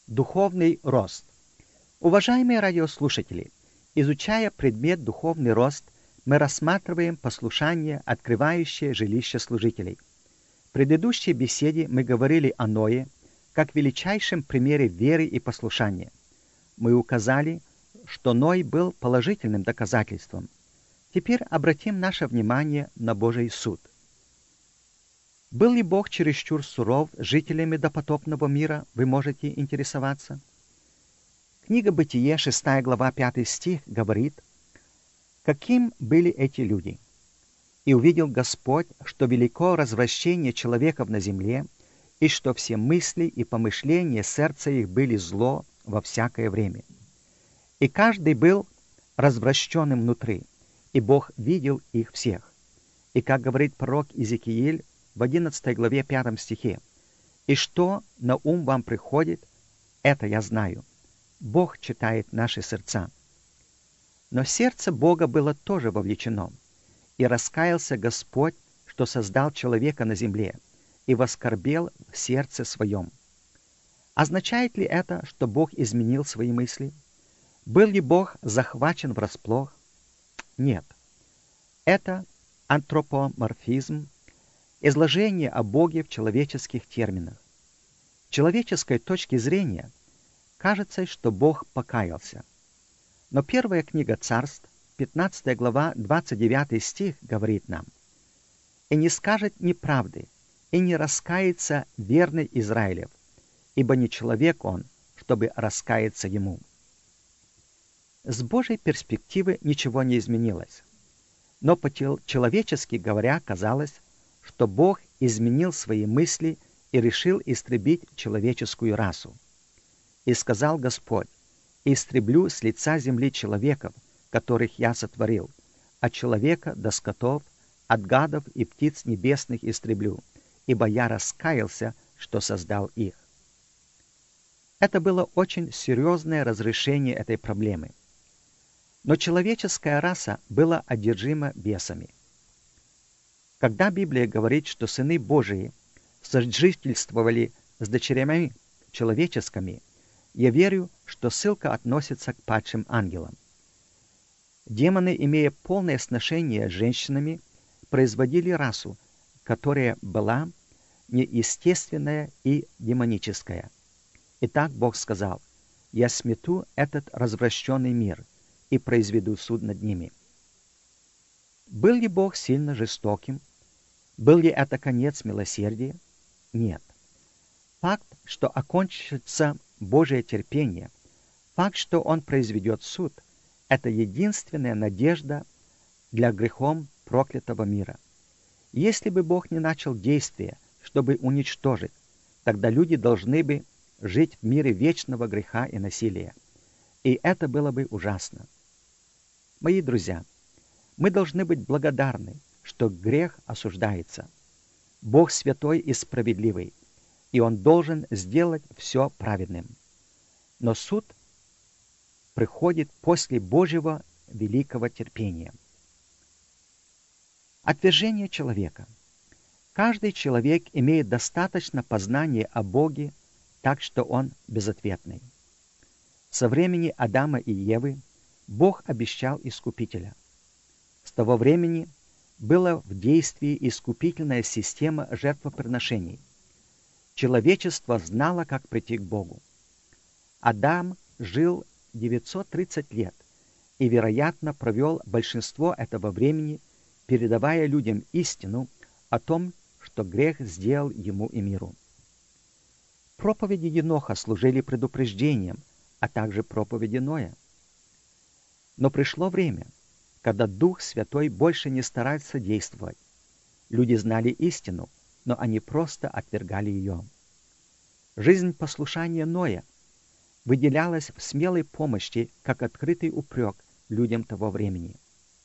Духовный рост. Уважаемые радиослушатели, изучая предмет «Духовный рост», мы рассматриваем послушание, открывающее жилище служителей. В предыдущей беседе мы говорили о Ное как величайшем примере веры и послушания. Мы указали, что Ной был положительным доказательством. Теперь обратим наше внимание на Божий суд. Был ли Бог чересчур суров с жителями допотопного мира, вы можете интересоваться? Книга Бытие, 6 глава, 5 стих, говорит, «Каким были эти люди? И увидел Господь, что велико развращение человеков на земле, и что все мысли и помышления сердца их были зло во всякое время. И каждый был развращенным внутри, и Бог видел их всех. И, как говорит пророк Иезекииль в 11 главе 5 стихе, «И что на ум вам приходит, это я знаю. Бог читает наши сердца». Но сердце Бога было тоже вовлечено, и раскаялся Господь, что создал человека на земле, и воскорбел в сердце своем. Означает ли это, что Бог изменил свои мысли? Был ли Бог захвачен врасплох? Нет. Это антропоморфизм, изложение о Боге в человеческих терминах. С человеческой точки зрения кажется, что Бог покаялся. Но первая книга Царств, 15 глава, 29 стих говорит нам, «И не скажет неправды, и не раскается верный Израилев, ибо не человек он, чтобы раскаяться ему». С Божьей перспективы ничего не изменилось. Но по-человечески говоря, казалось, что Бог изменил свои мысли и решил истребить человеческую расу. «И сказал Господь, истреблю с лица земли человеков, которых я сотворил, от человека до скотов, от гадов и птиц небесных истреблю, ибо я раскаялся, что создал их». Это было очень серьезное разрешение этой проблемы. Но человеческая раса была одержима бесами. Когда Библия говорит, что сыны Божии сожительствовали с дочерями человеческими, я верю, что ссылка относится к падшим ангелам. Демоны, имея полное сношение с женщинами, производили расу, которая была неестественная и демоническая. Итак, Бог сказал, «Я смету этот развращенный мир и произведу суд над ними». Был ли Бог сильно жестоким? Был ли это конец милосердия? Нет. Факт, что окончится Божие терпение, факт, что Он произведет суд, это единственная надежда для грехом проклятого мира. Если бы Бог не начал действия, чтобы уничтожить, тогда люди должны бы жить в мире вечного греха и насилия. И это было бы ужасно. Мои друзья, мы должны быть благодарны, что грех осуждается. Бог святой и справедливый, и Он должен сделать все праведным. Но суд приходит после Божьего великого терпения. Отвержение человека. Каждый человек имеет достаточно познания о Боге, так что он безответный. Со времени Адама и Евы Бог обещал Искупителя. С того времени была в действии искупительная система жертвоприношений. Человечество знало, как прийти к Богу. Адам жил 930 лет и, вероятно, провел большинство этого времени, передавая людям истину о том, что грех сделал ему и миру. Проповеди Еноха служили предупреждением, а также проповеди Ноя. Но пришло время, когда Дух Святой больше не старается действовать. Люди знали истину, но они просто отвергали ее. Жизнь послушания Ноя выделялась в смелой помощи, как открытый упрек людям того времени.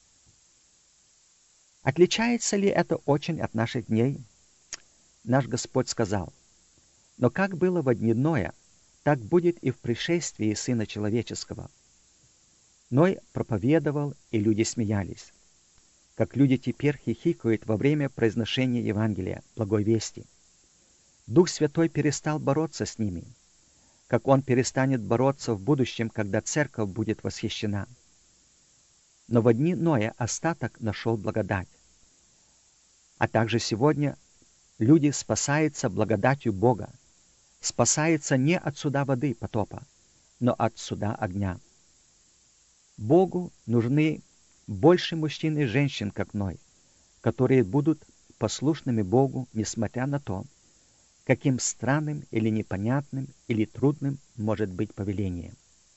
Отличается ли это очень от наших дней? Наш Господь сказал, «Но как было во дни Ноя, так будет и в пришествии Сына Человеческого». Ной проповедовал, и люди смеялись, как люди теперь хихикают во время произношения Евангелия, благой вести. Дух Святой перестал бороться с ними. как он перестанет бороться в будущем, когда церковь будет восхищена. Но в дни Ноя остаток нашел благодать. А также сегодня люди спасаются благодатью Бога, спасаются не от суда воды потопа, но от суда огня. Богу нужны больше мужчин и женщин, как Ной, которые будут послушными Богу, несмотря на то, каким странным или непонятным или трудным может быть повеление.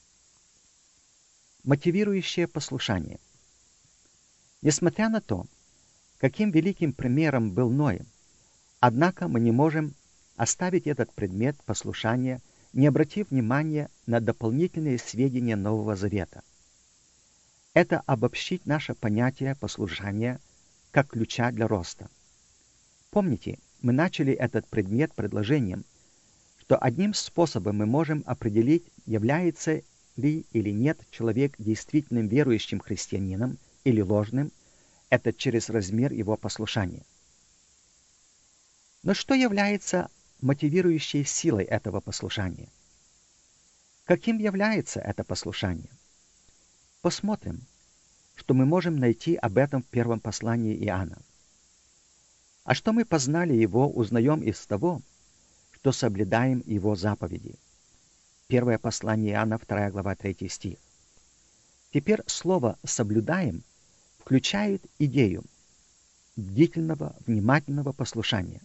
Мотивирующее послушание. Несмотря на то, каким великим примером был Ной, однако мы не можем оставить этот предмет послушания, не обратив внимания на дополнительные сведения Нового Завета. Это обобщить наше понятие послушания как ключа для роста. Помните, мы начали этот предмет предложением, что одним способом мы можем определить, является ли или нет человек действительным верующим христианином или ложным, это через размер его послушания. Но что является мотивирующей силой этого послушания? Каким является это послушание? Посмотрим, что мы можем найти об этом в первом послании Иоанна. А что мы познали его, узнаем из того, что соблюдаем его заповеди. Первое послание Иоанна, 2 глава, 3 стих. Теперь слово «соблюдаем» включает идею бдительного, внимательного послушания.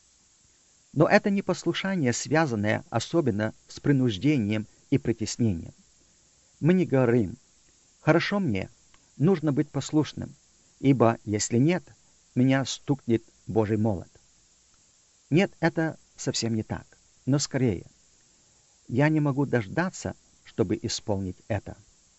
Но это не послушание, связанное особенно с принуждением и притеснением. Мы не говорим «хорошо мне, нужно быть послушным, ибо если нет, меня стукнет Божий молот». Нет, это совсем не так, но скорее. Я не могу дождаться, чтобы исполнить это.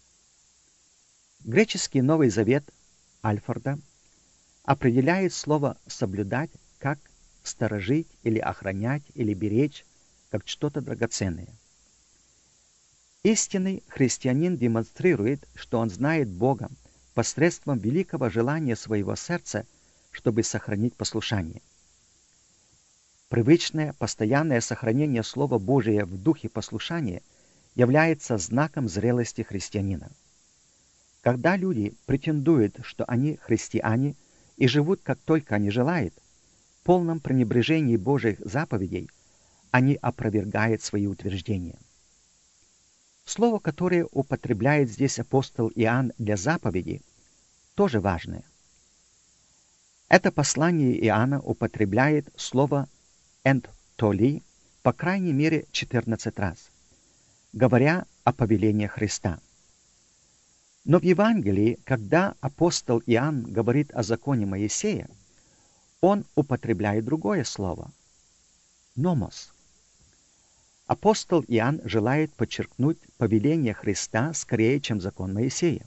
Греческий Новый Завет Альфорда определяет слово «соблюдать» как «сторожить» или «охранять» или «беречь», как что-то драгоценное. Истинный христианин демонстрирует, что он знает Бога посредством великого желания своего сердца, чтобы сохранить послушание. Привычное, постоянное сохранение Слова Божия в духе послушания является знаком зрелости христианина. Когда люди претендуют, что они христиане и живут как только они желают, в полном пренебрежении Божьих заповедей, они опровергают свои утверждения. Слово, которое употребляет здесь апостол Иоанн для заповеди, тоже важное. Это послание Иоанна употребляет слово «энтоли» по крайней мере 14 раз, говоря о повелении Христа. Но в Евангелии, когда апостол Иоанн говорит о законе Моисея, он употребляет другое слово – «номос». Апостол Иоанн желает подчеркнуть повеление Христа скорее, чем закон Моисея.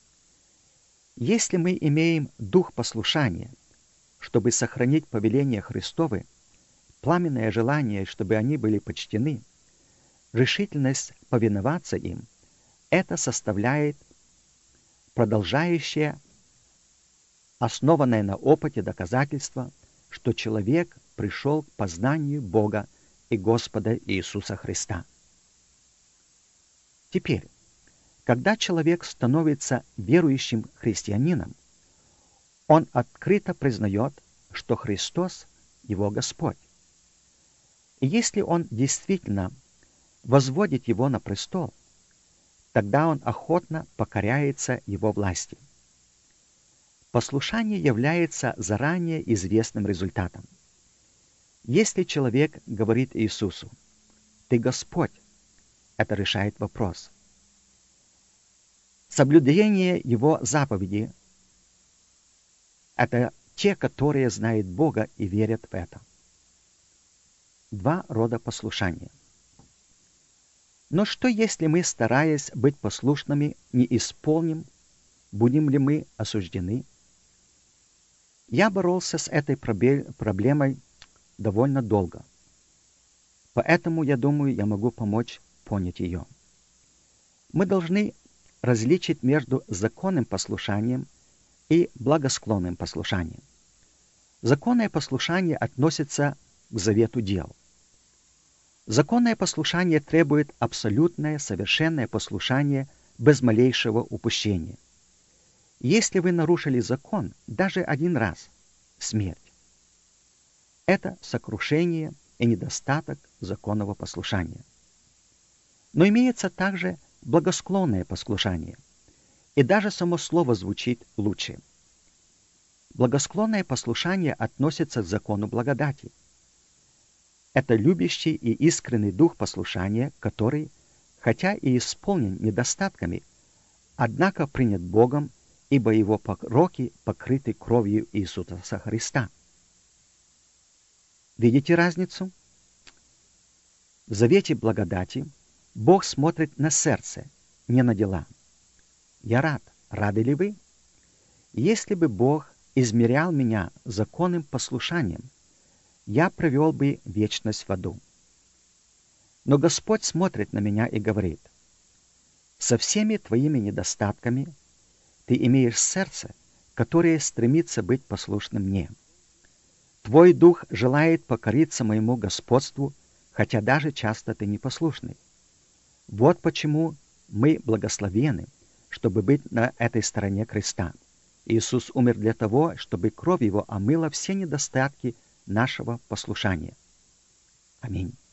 Если мы имеем дух послушания, чтобы сохранить повеления Христовы, пламенное желание, чтобы они были почтены, решительность повиноваться им, это составляет продолжающее, основанное на опыте доказательство, что человек пришел к познанию Бога и Господа Иисуса Христа. Теперь, когда человек становится верующим христианином, он открыто признает, что Христос – его Господь. И если он действительно возводит его на престол, тогда он охотно покоряется его власти. Послушание является заранее известным результатом. Если человек говорит Иисусу «Ты Господь», это решает вопрос. Соблюдение Его заповеди – это те, которые знают Бога и верят в это. Два рода послушания. Но что, если мы, стараясь быть послушными, не исполним, будем ли мы осуждены? Я боролся с этой проблемой довольно долго. Поэтому, я думаю, я могу помочь понять ее. Мы должны различить между законным послушанием и благосклонным послушанием. Законное послушание относится к завету дел. Законное послушание требует абсолютное, совершенное послушание без малейшего упущения. Если вы нарушили закон даже один раз, смерть. Это сокрушение и недостаток законного послушания. Но имеется также благосклонное послушание, и даже само слово звучит лучше. Благосклонное послушание относится к закону благодати. Это любящий и искренний дух послушания, который, хотя и исполнен недостатками, однако принят Богом, ибо его пороки покрыты кровью Иисуса Христа. Видите разницу? В завете благодати Бог смотрит на сердце, не на дела. Я рад. Рады ли вы? Если бы Бог измерял меня законным послушанием, я провел бы вечность в аду. Но Господь смотрит на меня и говорит: со всеми твоими недостатками ты имеешь сердце, которое стремится быть послушным мне. Твой дух желает покориться моему господству, хотя даже часто ты непослушный. Вот почему мы благословены, чтобы быть на этой стороне креста. Иисус умер для того, чтобы кровь Его омыла все недостатки нашего послушания. Аминь.